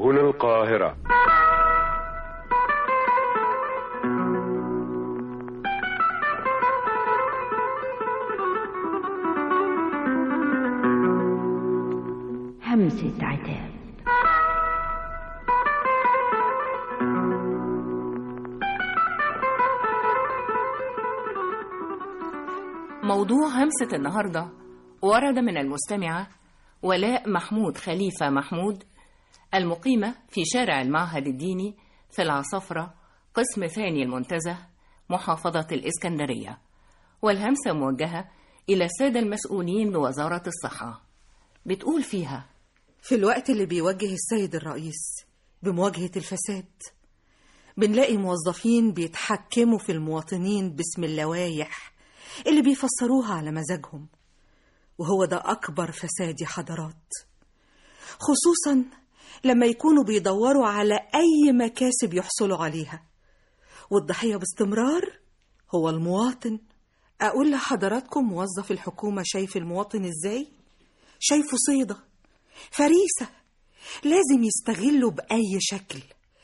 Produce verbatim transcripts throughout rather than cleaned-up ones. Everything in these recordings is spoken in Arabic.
هنا القاهرة. همسة عتاب. موضوع همسة النهاردة ورد من المستمعة ولاء محمود خليفة محمود، المقيمة في شارع المعهد الديني في العصفرة، قسم ثاني المنتزه، محافظة الإسكندرية، والهمسة موجهة إلى السادة المسؤولين بوزارة الصحة. بتقول فيها: في الوقت اللي بيوجه السيد الرئيس بمواجهة الفساد، بنلاقي موظفين بيتحكموا في المواطنين باسم اللوائح اللي بيفسروها على مزاجهم، وهو ده أكبر فساد يا حضرات، خصوصا لما يكونوا بيدوروا على أي مكاسب يحصلوا عليها، والضحية باستمرار هو المواطن. أقول لحضراتكم، موظف الحكومة شايف المواطن إزاي؟ شايفه صيدة، فريسة، لازم يستغله بأي شكل،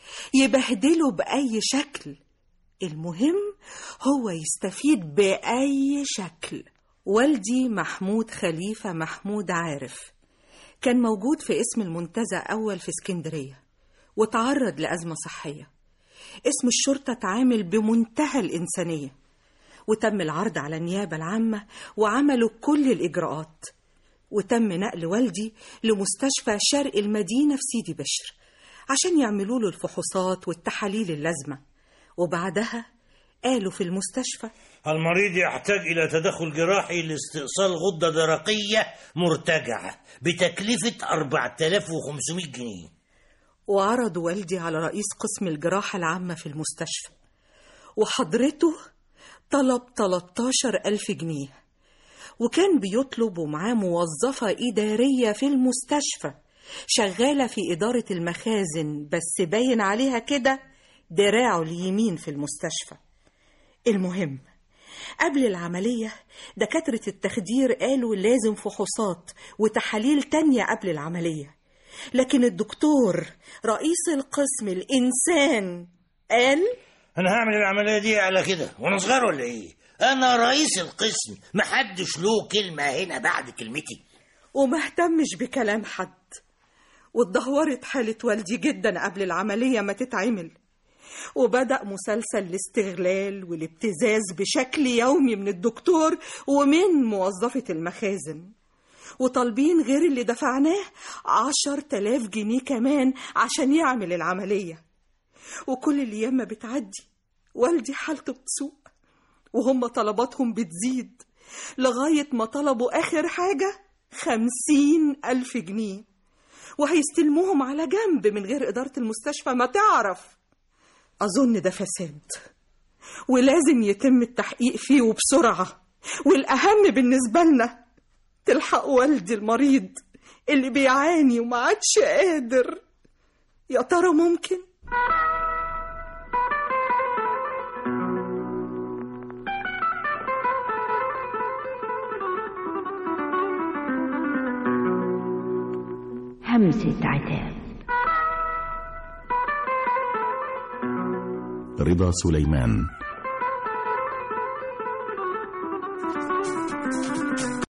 يبهدله بأي شكل، المهم هو يستفيد بأي شكل. والدي محمود خليفة محمود عارف كان موجود في اسم المنتزه أول في اسكندرية، وتعرض لأزمة صحية. اسم الشرطة تعامل بمنتهى الإنسانية، وتم العرض على النيابة العامة وعملوا كل الإجراءات، وتم نقل والدي لمستشفى شرق المدينة في سيدي بشر عشان يعملوا له الفحوصات والتحاليل اللازمة. وبعدها قالوا في المستشفى: المريض يحتاج إلى تدخل جراحي لاستئصال غدة درقية مرتجعة بتكلفة أربعة آلاف وخمسمائة جنيه. وعرضوا والدي على رئيس قسم الجراحة العامة في المستشفى، وحضرته طلب ثلاثة عشر ألف جنيه، وكان بيطلب ومعاه موظفة إدارية في المستشفى شغالة في إدارة المخازن، بس باين عليها كده دراعه اليمين في المستشفى. المهم قبل العملية دكاترة التخدير قالوا لازم فحوصات وتحاليل تانية قبل العملية، لكن الدكتور رئيس القسم الإنسان قال: أنا هعمل العملية دي على كده وأنا صغير ولا إيه؟ أنا رئيس القسم، محدش له كلمة هنا بعد كلمتي. وما اهتمش بكلام حد، واتدهورت حالة والدي جدا قبل العملية ما تتعمل، وبدأ مسلسل الاستغلال والابتزاز بشكل يومي من الدكتور ومن موظفة المخازن، وطالبين غير اللي دفعناه عشر تلاف جنيه كمان عشان يعمل العملية. وكل الأيام ما بتعدي والدي حالته بتسوء، وهم طلباتهم بتزيد لغاية ما طلبوا آخر حاجة خمسين ألف جنيه، وهيستلموهم على جنب من غير إدارة المستشفى ما تعرف. أظن ده فساد ولازم يتم التحقيق فيه وبسرعة، والأهم بالنسبة لنا تلحق والدي المريض اللي بيعاني وما عادش قادر. يا ترى ممكن؟ همسة عتاب. رضا سليمان.